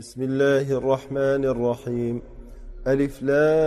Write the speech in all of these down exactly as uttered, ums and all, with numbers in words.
بسم الله الرحمن الرحيم. ألف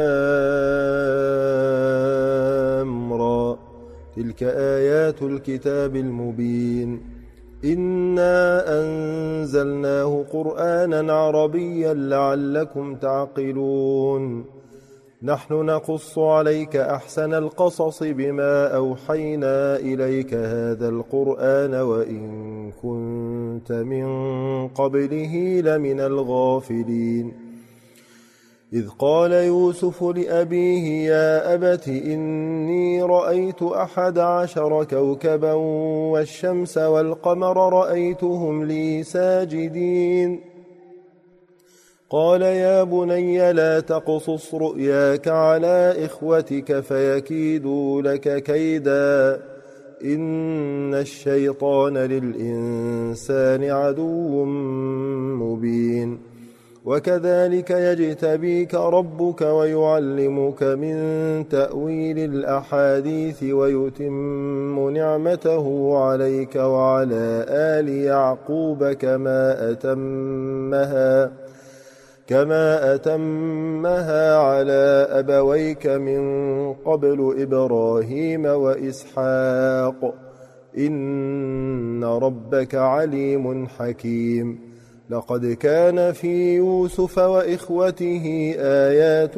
لام را. تلك آيات الكتاب المبين. إنا أنزلناه قرآنا عربيا لعلكم تعقلون. نحن نقص عليك أحسن القصص بما أوحينا إليك هذا القرآن وإن كنت من قبله لمن الغافلين. إذ قال يوسف لأبيه يا أبت إني رأيت أحد عشر كوكبا والشمس والقمر رأيتهم لي ساجدين. قال يا بني لا تقصص رؤياك على إخوتك فيكيدوا لك كيدا إن الشيطان للإنسان عدو مبين. وكذلك يجتبيك ربك ويعلمك من تأويل الأحاديث ويتم نعمته عليك وعلى آل يعقوب كما أتمها كما أتمها على أبويك من قبل إبراهيم وإسحاق إن ربك عليم حكيم. لقد كان في يوسف وإخوته آيات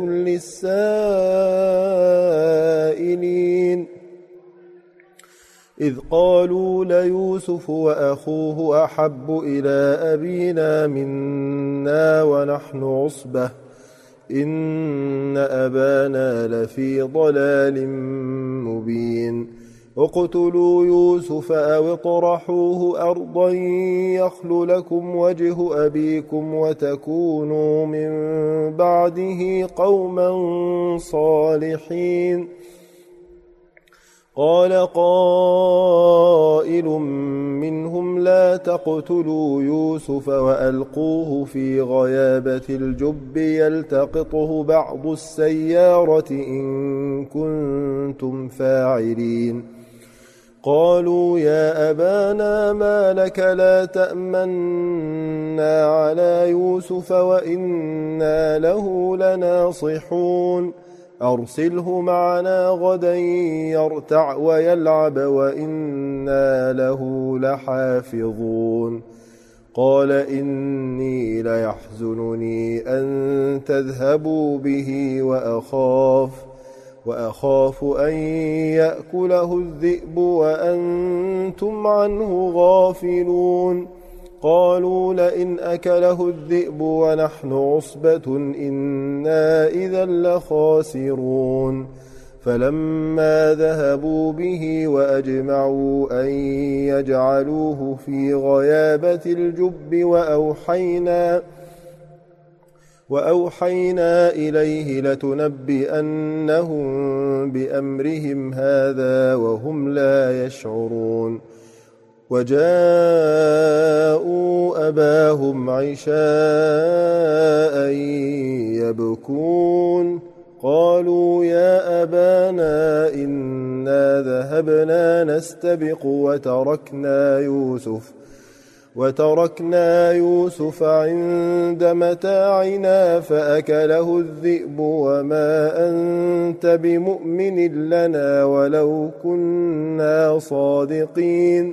للسائلين إذ قالوا ليوسف وأخوه أحب إلى أبينا منا ونحن عصبة إن أبانا لفي ضلال مبين. اقتلوا يوسف أو اطرحوه أرضا يخل لكم وجه أبيكم وتكونوا من بعده قوما صالحين. قال قائل منهم لا تقتلوا يوسف وألقوه في غيابة الجب يلتقطه بعض السيارة إن كنتم فاعلين. قالوا يا أبانا ما لك لا تأمنا على يوسف وإنا له لناصحون. أرسله معنا غدا يرتع ويلعب وإنا له لحافظون. قال إني ليحزنني أن تذهبوا به وأخاف وأخاف أن يأكله الذئب وأنتم عنه غافلون. قالوا لئن أكله الذئب ونحن عصبة إنا إذا لخاسرون. فلما ذهبوا به وأجمعوا أن يجعلوه في غيابة الجب وأوحينا وأوحينا إليه لتنبئنهم بأمرهم هذا وهم لا يشعرون. وجاءوا أباهم عشاء يبكون. قالوا يا أبانا إنا ذهبنا نستبق وتركنا يوسف وتركنا يوسف عند متاعنا فأكله الذئب وما أنت بمؤمن لنا ولو كنا صادقين.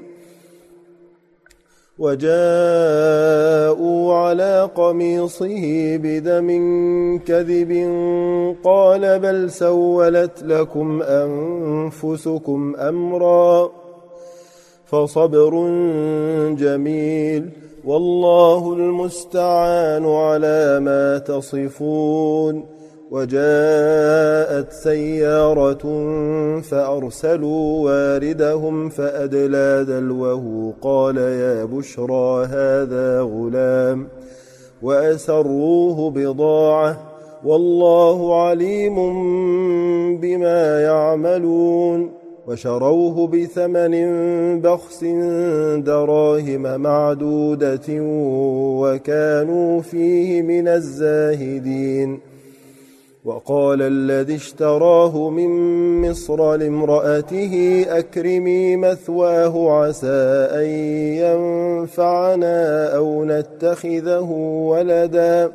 وجاءوا على قميصه بدم كذب قال بل سولت لكم أنفسكم أمرا فصبر جميل والله المستعان على ما تصفون. وجاءت سيارة فأرسلوا واردهم فأدلى دلوه قال يا بشرى هذا غلام وأسروه بضاعة والله عليم بما يعملون. وشروه بثمن بخس دراهم معدودة وكانوا فيه من الزاهدين. وقال الذي اشتراه من مصر لامرأته أكرمي مثواه عسى أن ينفعنا أو نتخذه ولدا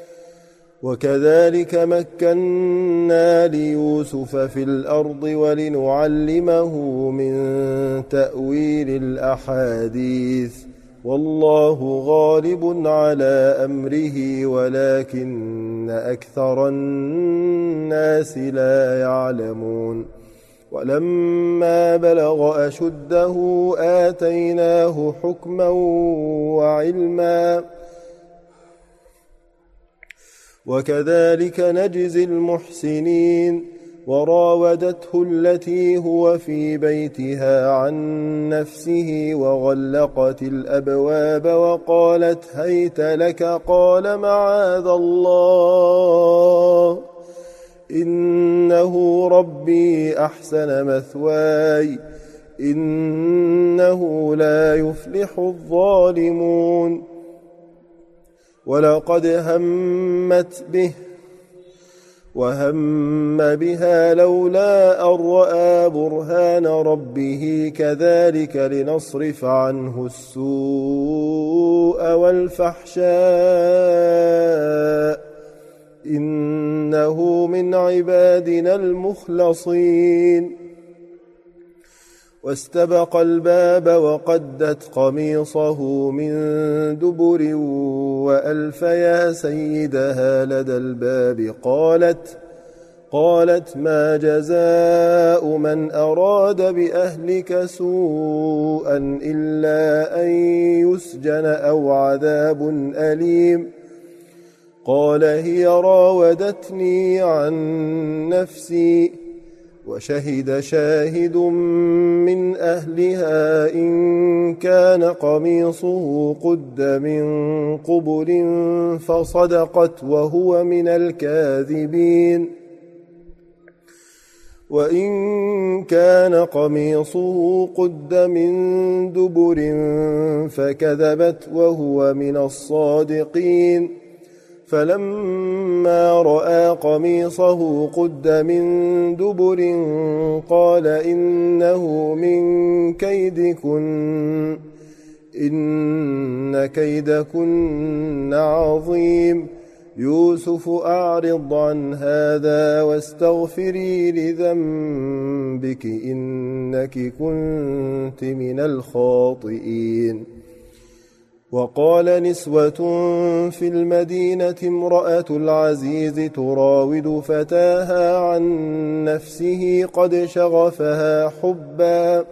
وكذلك مكنا ليوسف في الأرض ولنعلمه من تأويل الأحاديث والله غالب على أمره ولكن أكثر الناس لا يعلمون ولما بلغ أشده آتيناه حكما وعلما وكذلك نجزي المحسنين وراودته التي هو في بيتها عن نفسه وغلقت الأبواب وقالت هيت لك قال معاذ الله إنه ربي أحسن مثواي إنه لا يفلح الظالمون ولقد همت به وهم بها لولا أن رأى برهان ربه كذلك لنصرف عنه السوء والفحشاء إنه من عبادنا المخلصين واستبق الباب وقدت قميصه من دبر وألف يا سيدها لدى الباب قالت قالت ما جزاء من أراد بأهلك سوءا إلا أن يسجن أو عذاب أليم قال هي راودتني عن نفسي وشهد شاهد من أهلها إن كان قميصه قد من قبل فصدقت وهو من الكاذبين وإن كان قميصه قد من دبر فكذبت وهو من الصادقين فلما رأى قميصه قد من دبر قال إنه من كيدكن إن كيدكن عظيم يوسف أعرض عن هذا واستغفري لذنبك إنك كنت من الخاطئين وقال نسوة في المدينة امرأة العزيز تراود فتاها عن نفسه قد شغفها حبا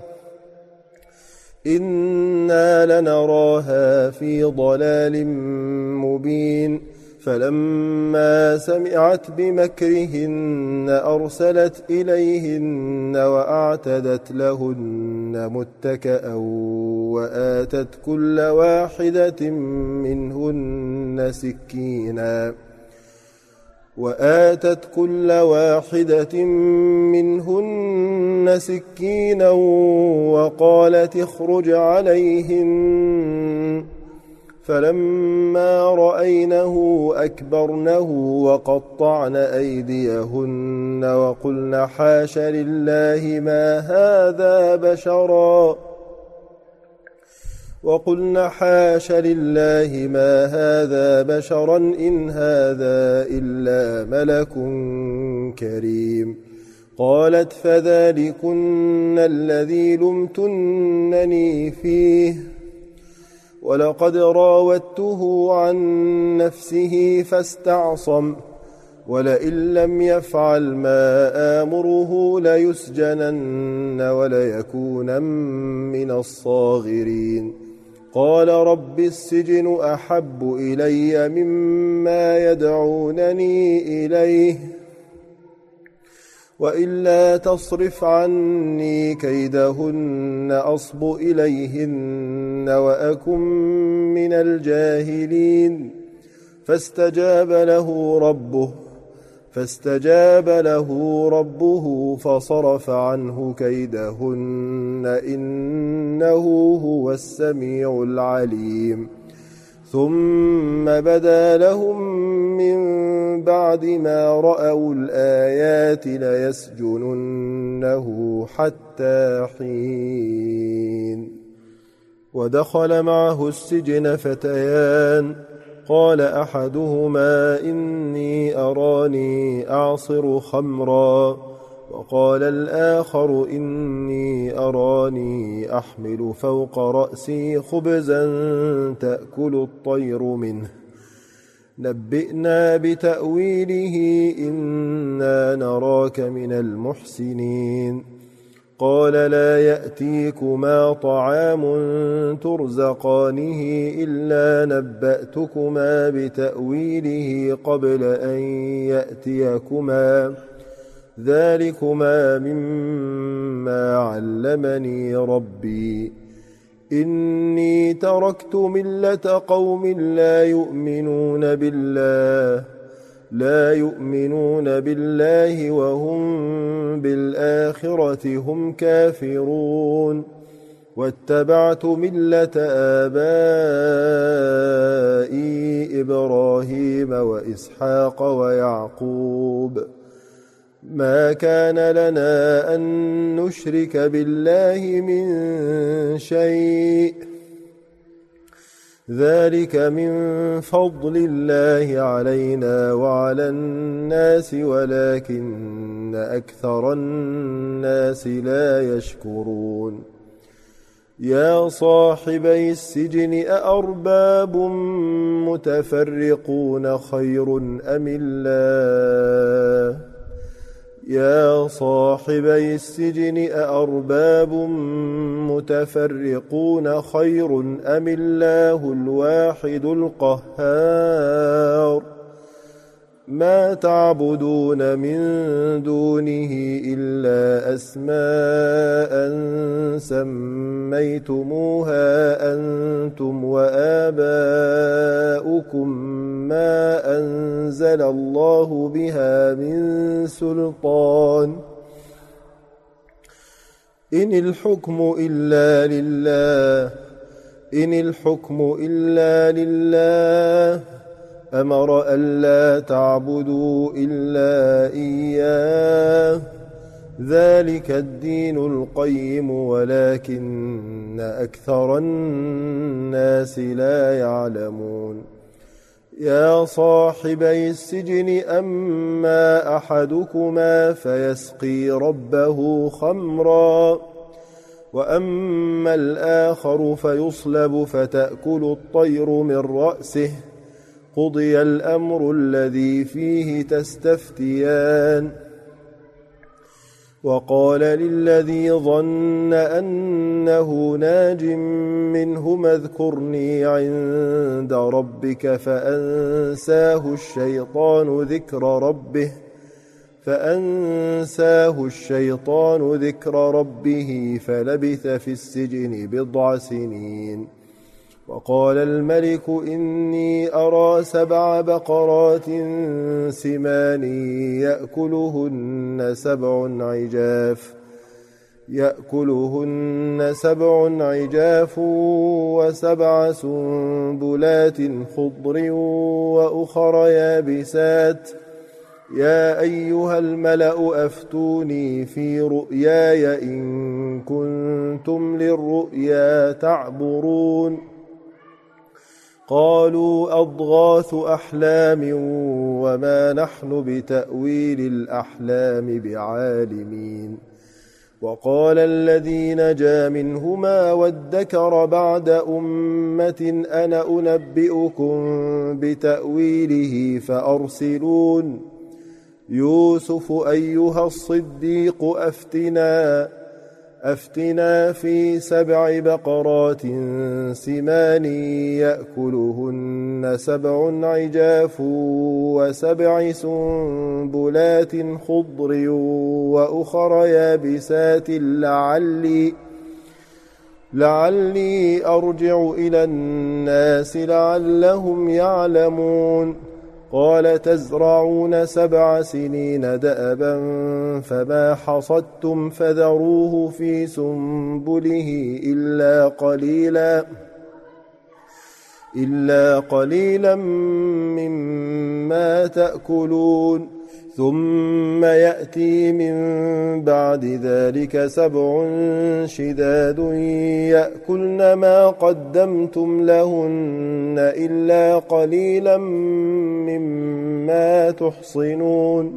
إنا لنراها في ضلال مبين فلما سمعت بمكرهن أرسلت إليهن وأعتدت لهن متكأ وآتت كل واحدة منهن سكينا وآتت كل واحدة منهن سكينا وقالت اخرج عليهن فلما رأينه أكبرنه وقطعن أيديهن وقلن حاش لله ما هذا بشرا وقلن حاش لله ما هذا بشرا إن هذا إلا ملك كريم قالت فذلكن الذي لمتنني فيه ولقد راودته عن نفسه فاستعصم ولئن لم يفعل ما آمره ليسجنن وليكونن من الصاغرين قال رب السجن أحب إلي مما يدعونني إليه وإلا تصرف عني كيدهن أصب إليهن وأكن من الجاهلين فاستجاب له ربه فاستجاب له ربه فصرف عنه كيدهن إنه هو السميع العليم ثم بدا لهم من من بعد ما رأوا الآيات ليسجننه حتى حين. ودخل معه السجن فتيان، قال أحدهما إني أراني أعصر خمرا، وقال الآخر إني أراني أحمل فوق رأسي خبزا تأكل الطير منه، نبئنا بتأويله إنا نراك من المحسنين. قال لا يأتيكما طعام ترزقانه إلا نبأتكما بتأويله قبل أن يأتيكما، ذلكما مما علمني ربي، إني تركت ملة قوم لا يؤمنون بالله لا يؤمنون بالله وهم بالآخرة هم كافرون، واتبعت ملة آبائي إبراهيم وإسحاق ويعقوب، ما كان لنا أن نشرك بالله من شيء، ذلك من فضل الله علينا وعلى الناس ولكن أكثر الناس لا يشكرون. يا صاحبي السجن أأرباب متفرقون خير أم الله يا صاحبي السجن أأرباب متفرقون خير أم الله الواحد القهار. ما تعبدون من دونه إلا أسماء سميتموها أنتم وآباؤكم ما أنزل الله بها من سلطان، إن الحكم إلا لله إن الحكم إلا لله أمر ألا تعبدوا إلا إياه، ذلك الدين القيم ولكن أكثر الناس لا يعلمون. يا صاحبي السجن أما أحدكما فيسقي ربه خمرا، وأما الآخر فيصلب فتأكل الطير من رأسه، قضي الأمر الذي فيه تستفتيان. وقال للذي ظن أنه ناج منهما اذكرني عند ربك فأنساه الشيطان ذكر ربه فأنساه الشيطان ذكر ربه فلبث في السجن بضع سنين. وقال الملك إني أرى سبع بقرات سمان يأكلهن سبع عجاف يأكلهن سبع عجاف وسبع سنبلات خضر وأخر يابسات، يا أيها الملأ أفتوني في رؤياي إن كنتم للرؤيا تعبرون. قالوا أضغاث أحلام وما نحن بتأويل الأحلام بعالمين. وقال الذي نجا منهما وادكر بعد أمة أنا أنبئكم بتأويله فأرسلون. يوسف أيها الصديق أفتنا أفتنا في سبع بقرات سمان يأكلهن سبع عجاف وسبع سنبلات خضر وأخر يابسات لعلي لعلي أرجع إلى الناس لعلهم يعلمون. قال تزرعون سبع سنين دأبا فما حصدتم فذروه في سنبله إلا قليلا إلا قليلا مما مما تأكلون ثم يأتي من بعد ذلك سبع شداد يأكلن ما قدمتم لهن إلا قليلا مما تحصنون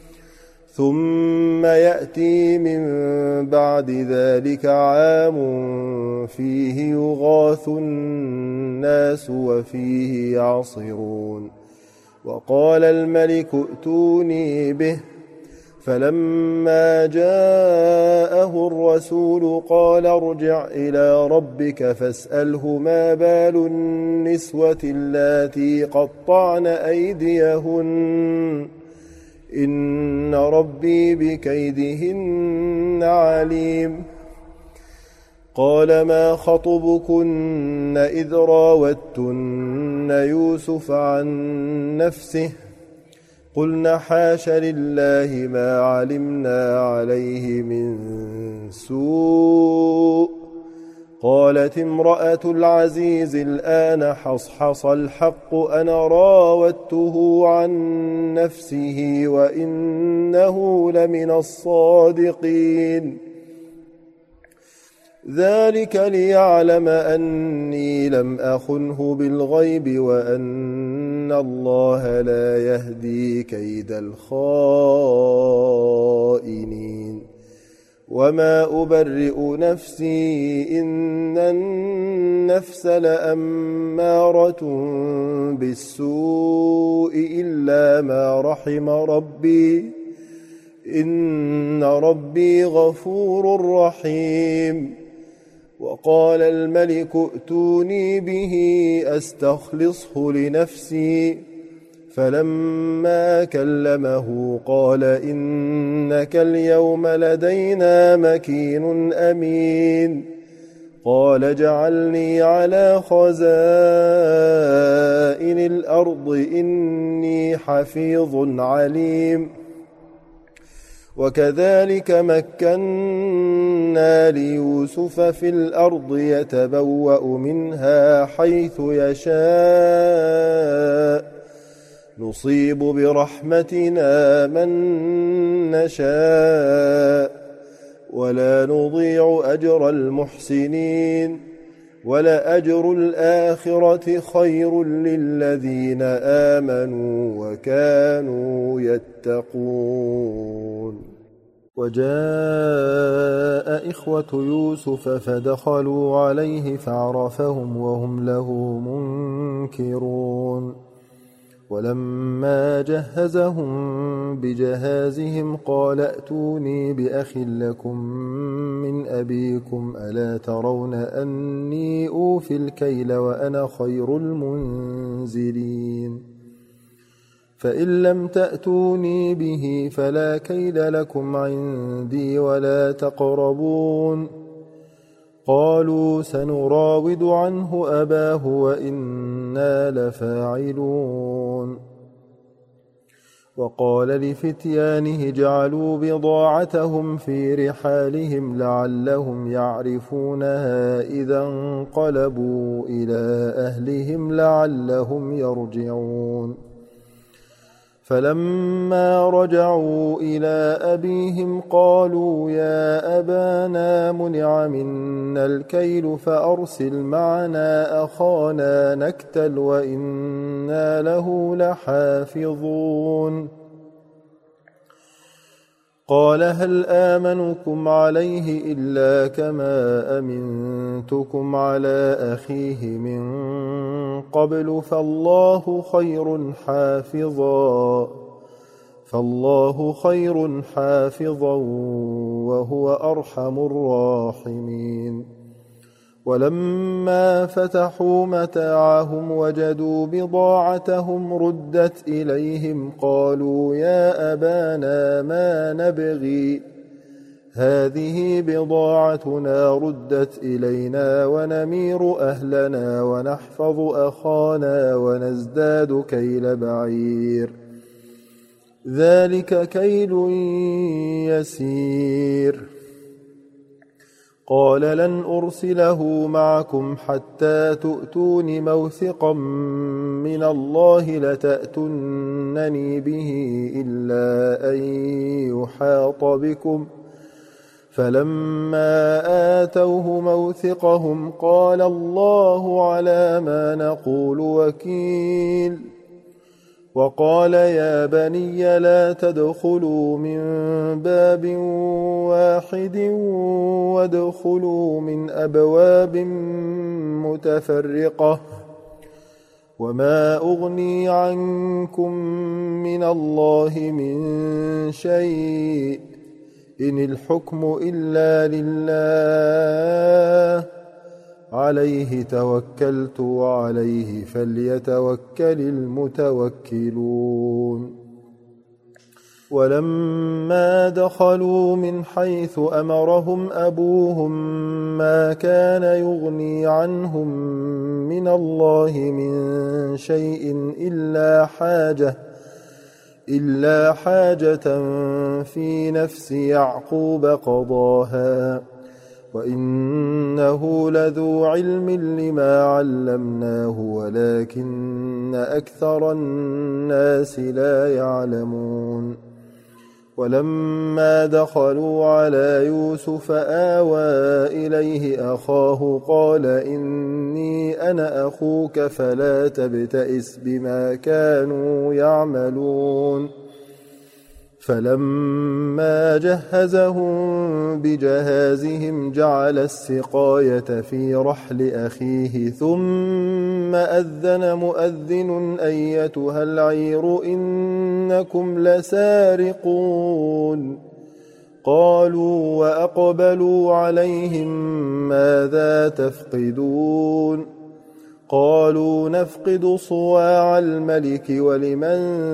ثم يأتي من بعد ذلك عام فيه يغاث الناس وفيه يعصرون وقال الملك ائتوني به فلما جاءه الرسول قال ارجع إلى ربك فاسأله ما بال النسوة اللاتي قطعن أيديهن إن ربي بكيدهن عليم قال ما خطبكن إذ راوتن يوسف عن نفسه قلنا حاش لله ما علمنا عليه من سوء قالت امرأة العزيز الآن حصحص الحق أنا راودته عن نفسه وإنه لمن الصادقين ذلك ليعلم أني لم أخنه بالغيب وأن الله لا يهدي كيد الخائنين وما أبرئ نفسي إن النفس لأمارة بالسوء إلا ما رحم ربي إن ربي غفور رحيم وقال الملك ائتوني به أستخلصه لنفسي فلما كلمه قال إنك اليوم لدينا مكين أمين قال اجعلني على خزائن الأرض إني حفيظ عليم وكذلك مكنا ليوسف في الأرض يتبوأ منها حيث يشاء نصيب برحمتنا من نشاء ولا نضيع أجر المحسنين ولأجر الآخرة خير للذين آمنوا وكانوا يتقون وجاء إخوة يوسف فدخلوا عليه فعرفهم وهم له منكرون ولما جهزهم بجهازهم قال ائتوني بأخ لكم من أبيكم ألا ترون أني أوفي الكيل وأنا خير المنزلين فإن لم تأتوني به فلا كيل لكم عندي ولا تقربون قالوا سنراود عنه أباه وإنا لفاعلون وقال لفتيانه اجعلوا بضاعتهم في رحالهم لعلهم يعرفونها إذا انقلبوا إلى أهلهم لعلهم يرجعون فلما رجعوا إلى أبيهم قالوا يا أبانا منع منا الكيل فأرسل معنا أخانا نكتل وإنا له لحافظون قال هل آمنكم عليه إلا كما أمنتكم على أخيه من قبل فالله خير حافظا فالله خير حافظا وهو أرحم الراحمين ولما فتحوا متاعهم وجدوا بضاعتهم ردت إليهم قالوا يا أبانا ما نبغي هذه بضاعتنا ردت إلينا ونمير أهلنا ونحفظ أخانا ونزداد كيل بعير ذلك كيل يسير قال لن أرسله معكم حتى تؤتون موثقا من الله لتأتون تحيطنني به إلا أن يحاط بكم فلما آتوه موثقهم قال الله على ما نقول وكيل وقال يا بني لا تدخلوا من باب واحد وادخلوا من أبواب متفرقة وما أغني عنكم من الله من شيء إن الحكم إلا لله عليه توكلت وعليه فليتوكل المتوكلون ولما دخلوا من حيث أمرهم أبوهم ما كان يغني عنهم من الله من شيء إلا حاجة إلا حاجة في نفس يعقوب قضاها وإنه لذو علم لما علمناه ولكن أكثر الناس لا يعلمون ولما دخلوا على يوسف آوى إليه أخاه قال إني أنا أخوك فلا تبتئس بما كانوا يعملون فلما جهزهم بجهازهم جعل السقاية في رحل أخيه ثم أذن مؤذن أيتها العير إنكم لسارقون قالوا وأقبلوا عليهم ماذا تفقدون قالوا نفقد صواع الملك ولمن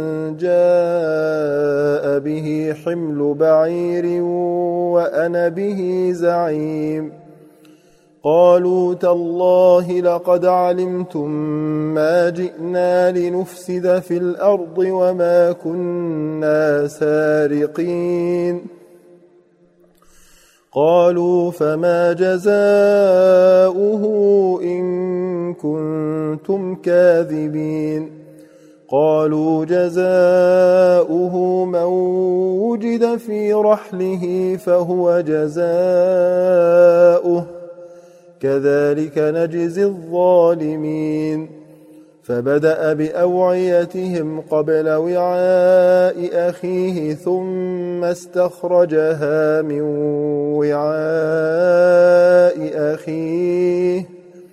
جاء به حمل بعير وأنا به زعيم قالوا تالله لقد علمتم ما جئنا لنفسد في الأرض وما كنا سارقين قالوا فما جزاؤه إن كنتم كاذبين قالوا جزاؤه من وجد في رحله فهو جزاؤه كذلك نجزي الظالمين فبدأ بأوعيتهم قبل وعاء أخيه ثم استخرجها من وعاء أخيه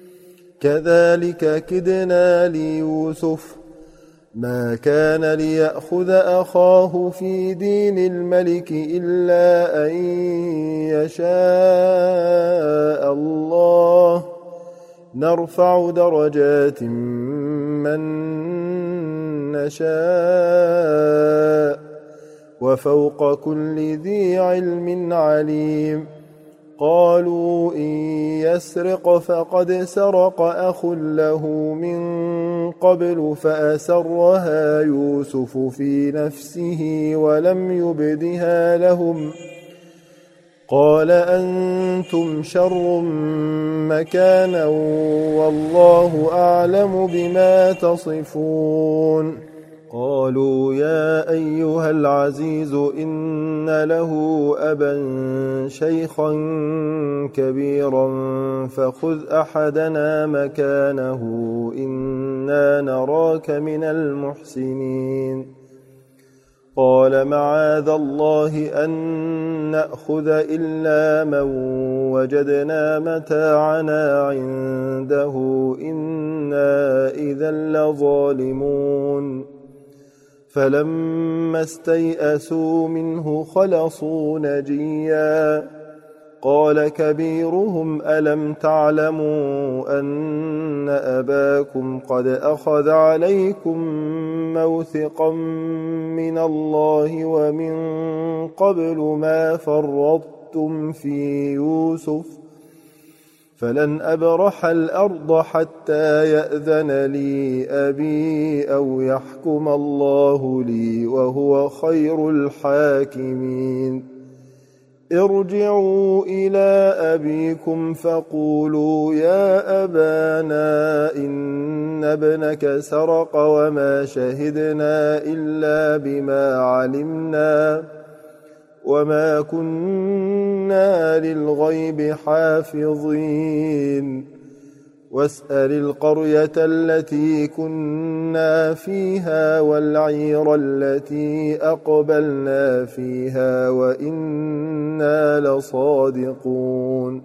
كذلك كدنا ليوسف ما كان ليأخذ أخاه في دين الملك إلا أن يشاء الله نرفع درجات من نشاء وفوق كل ذي علم عليم قالوا إن يسرق فقد سرق أخ له من قبل فأسرها يوسف في نفسه ولم يبدها لهم قال أنتم شر مكانا والله أعلم بما تصفون قالوا يا أيها العزيز إن له أبا شيخا كبيرا فخذ أحدنا مكانه إنا نراك من المحسنين قال معاذ الله أن نأخذ إلا من وجدنا متاعنا عنده إنا إذا لظالمون فلما استيئسوا منه خلصوا نجيا قال كبيرهم ألم تعلموا أن أباكم قد أخذ عليكم موثقا من الله ومن قبل ما فرطتم في يوسف فلن أبرح الأرض حتى يأذن لي أبي أو يحكم الله لي وهو خير الحاكمين ارجعوا إلى أبيكم فقولوا يا أبانا إن ابنك سرق وما شهدنا إلا بما علمنا وما كنا للغيب حافظين واسأل القرية التي كنا فيها والعير التي أقبلنا فيها وإنا لصادقون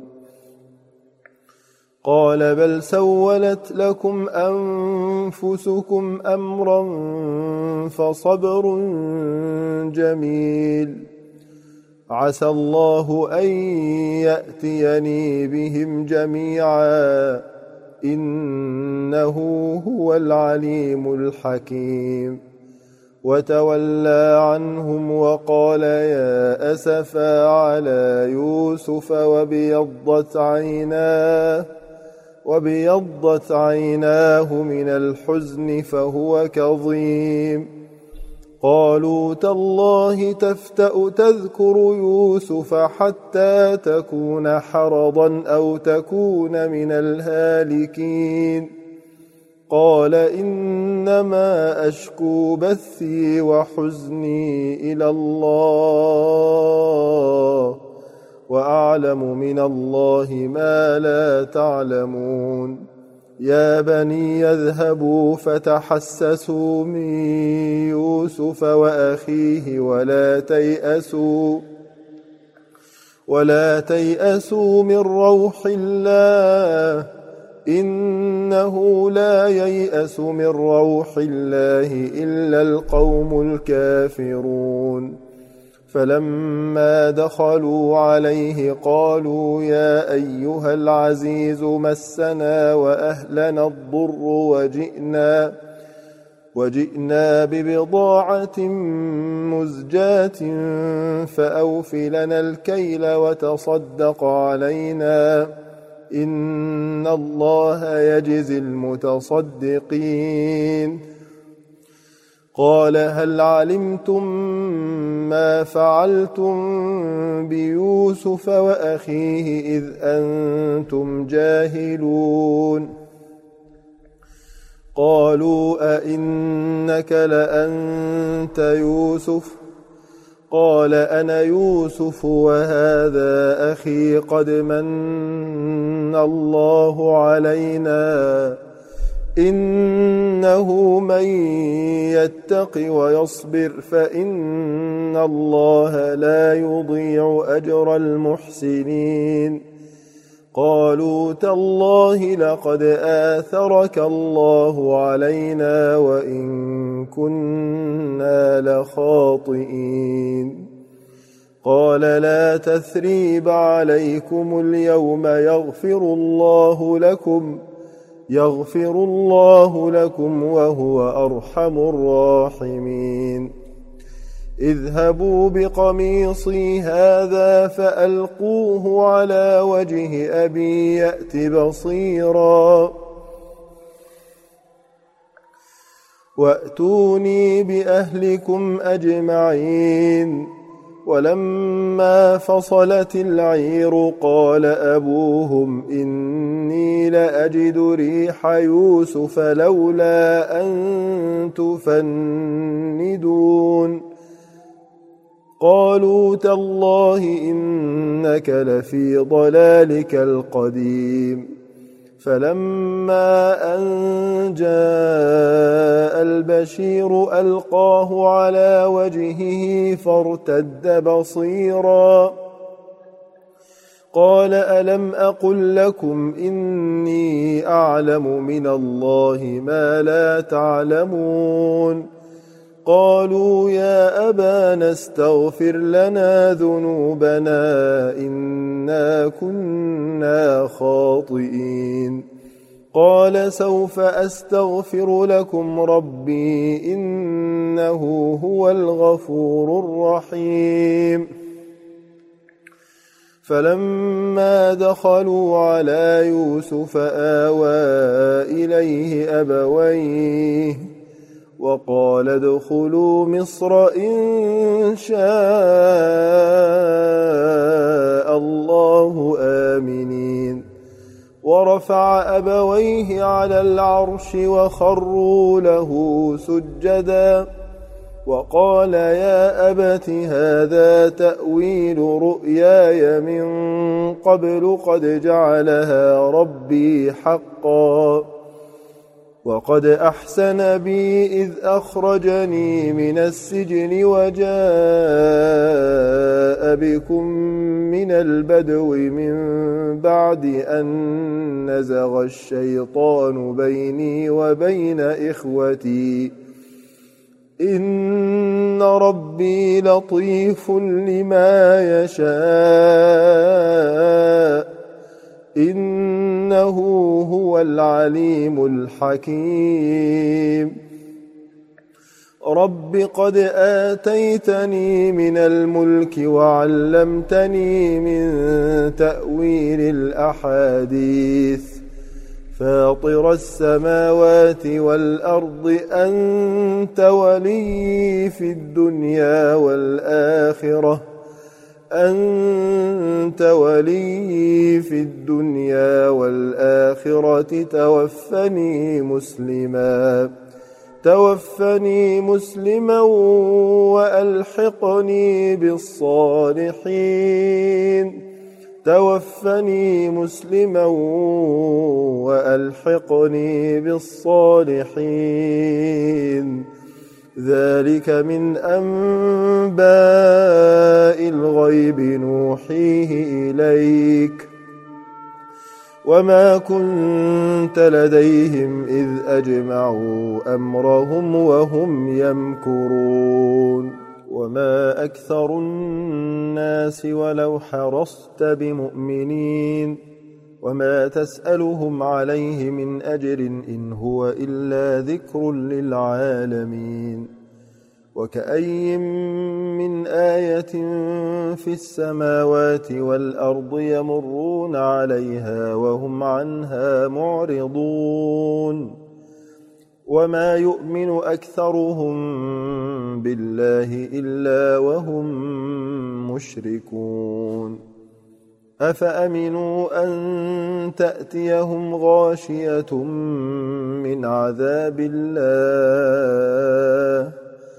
قال بل سولت لكم أنفسكم أمرا فصبر جميل عسى الله أن يأتيني بهم جميعا إنه هو العليم الحكيم وتولى عنهم وقال يا أسفا على يوسف وابيضت عيناه وابيضت عيناه من الحزن فهو كظيم قالوا تالله تفتأ تذكر يوسف حتى تكون حرضا أو تكون من الهالكين قال إنما أشكو بثي وحزني إلى الله وأعلم من الله ما لا تعلمون يا بني يذهبوا فتحسسوا من يوسف وأخيه ولا تيأسوا ولا تيأسوا من روح الله إنه لا ييأس من روح الله إلا القوم الكافرون فلما دخلوا عليه قالوا يا أيها العزيز مسنا وأهلنا الضر وجئنا وجئنا ببضاعة مزجاة فأوف لنا الكيل وتصدق علينا إن الله يجزي المتصدقين قال هل علمتم ما فعلتم بيوسف وأخيه إذ أنتم جاهلون قالوا أئنك لأنت يوسف قال أنا يوسف وهذا أخي قد من الله علينا إنه من يتق ويصبر فإن الله لا يضيع أجر المحسنين قالوا تالله لقد آثرك الله علينا وإن كنا لخاطئين قال لا تثريب عليكم اليوم يغفر الله لكم يغفر الله لكم وهو أرحم الراحمين اذهبوا بقميصي هذا فألقوه على وجه أبي يأت بصيرا وأتوني بأهلكم أجمعين ولما فصلت العير قال أبوهم إني لأجد ريح يوسف لولا أن تفندون قالوا تالله إنك لفي ضلالك القديم فلما أن جاء البشير ألقاه على وجهه فارتد بصيرا قال ألم أقل لكم إني أعلم من الله ما لا تعلمون قالوا يا أبانا استغفر لنا ذنوبنا إنا كنا خاطئين قال سوف أستغفر لكم ربي إنه هو الغفور الرحيم فلما دخلوا على يوسف آوى إليه أبويه وقال ادخلوا مصر إن شاء الله آمنين ورفع أبويه على العرش وخروا له سجدا وقال يا أبت هذا تأويل رؤياي من قبل قد جعلها ربي حقا وقد أحسن بي إذ أخرجني من السجن وجاء بكم من البدو من بعد أن نزغ الشيطان بيني وبين إخوتي إن ربي لطيف لما يشاء إنه هو العليم الحكيم رب قد آتيتني من الملك وعلمتني من تأويل الأحاديث فاطر السماوات والأرض أنت ولي في الدنيا والآخرة أنت ولي في الدنيا والآخرة توفني مسلما توفني مسلما وألحقني بالصالحين توفني مسلما وألحقني بالصالحين ذلك من أنباء الغيب نوحيه إليك وما كنت لديهم إذ أجمعوا أمرهم وهم يمكرون وما أكثر الناس ولو حرصت بمؤمنين وما تسألهم عليه من أجر إن هو إلا ذكر للعالمين وكأي من آية في السماوات والأرض يمرون عليها وهم عنها معرضون وما يؤمن أكثرهم بالله إلا وهم مشركون أفأمنوا أن تأتيهم غاشية من عذاب الله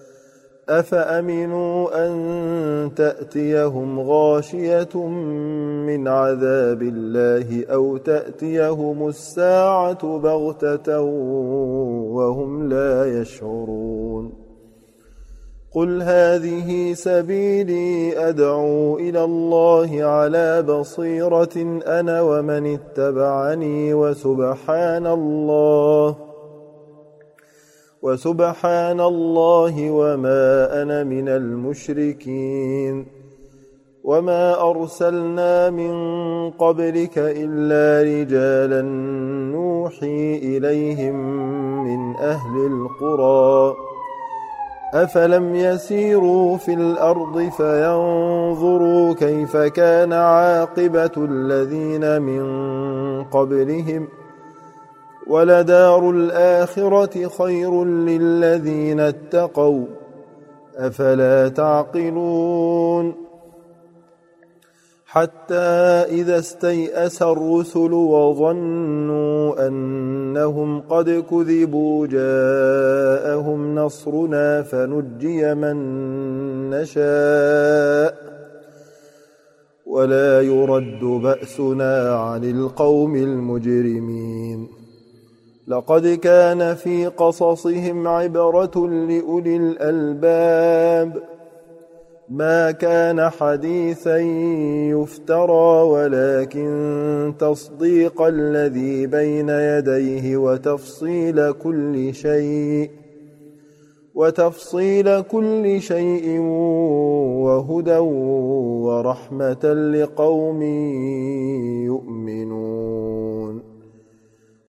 أفأمنوا أن تأتيهم غاشية من عذاب الله أو تأتيهم الساعة بغتة وهم لا يشعرون قل هذه سبيلي أدعو إلى الله على بصيرة أنا ومن اتبعني وسبحان الله وسبحان الله وما أنا من المشركين وما أرسلنا من قبلك إلا رجالا نوحي إليهم من أهل القرى أفلم يسيروا في الأرض فينظروا كيف كان عاقبة الذين من قبلهم ولدار الآخرة خير للذين اتقوا أفلا تعقلون حتى إذا استيأس الرسل وظنوا أنهم قد كذبوا جاءهم نصرنا فنجي من نشاء ولا يرد بأسنا عن القوم المجرمين لقد كان في قصصهم عبرة لأولي الألباب ما كان حديثا يفترى ولكن تصديق الذي بين يديه وتفصيل كل شيء وتفصيل كل شيء وهدى ورحمة لقوم